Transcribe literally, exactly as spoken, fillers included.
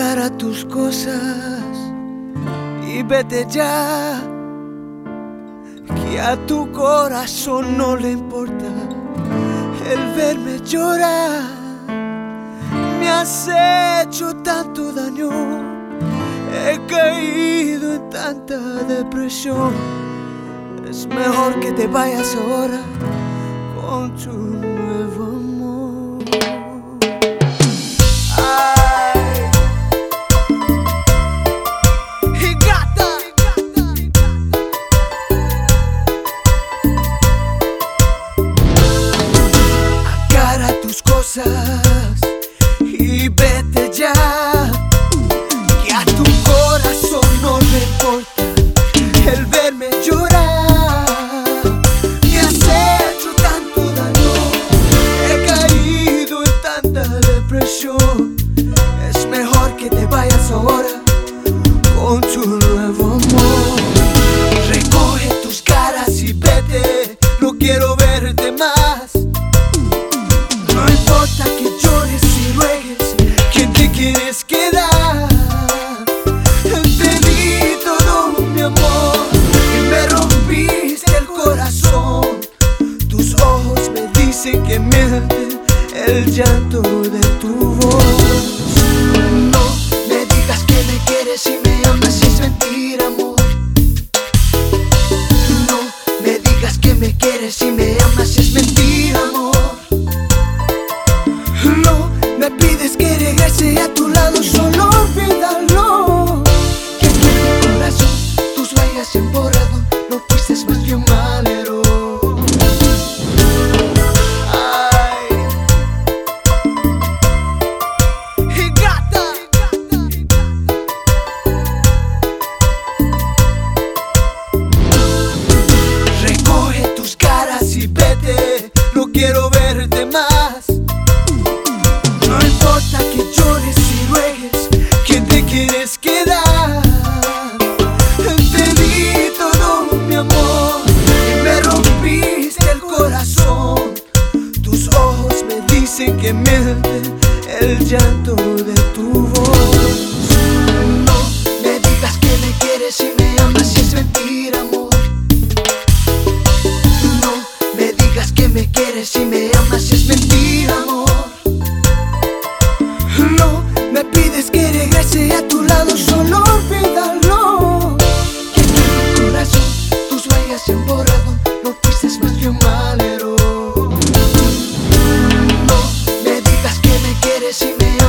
Agarra tus cosas y vete ya, que a tu corazón no le importa el verme llorar. Me has hecho tanto daño, he caído en tanta depresión. Es mejor que te vayas ahora con tu nuevo amor. Ay, y gata, agarra tus cosas y vete ya, que a tu corazón no le importa el verme llorar. Me has hecho tanto daño, he caído en tanta depresión. Es mejor que te vayas ahora con tu nuevo amor. Recoge tus caras y vete, no quiero verte más. No importa que llores y ruegues, que te quieres quedar. Te di todo mi amor y me rompiste el corazón. Tus ojos me dicen que mienten, el llanto de tu voz. No me digas que me quieres y me amas si es mentira, amor. No me digas que me quieres y me amas si es mentira, amor. No me pides que regrese a tu lado, solo olvídalo. Que en tu corazón tus huellas se han borrado, no fuiste más que un malero. Ay, y gata, recoge tus caras y vete, no quiero verte más. No importa que llores y ruegues, que te quieres quedar. Te di todo mi amor y me rompiste el corazón. Tus ojos me dicen que mienten, el llanto de tu voz. No me digas que me quieres y me amas si es mentira, amor. No me digas que me quieres y me amas si es mentira, amor. No me pides que regrese a tu lado, solo olvídalo. Que en tu corazón tus huellas se han borrado, no fuiste más que un malero. No me digas que me quieres y me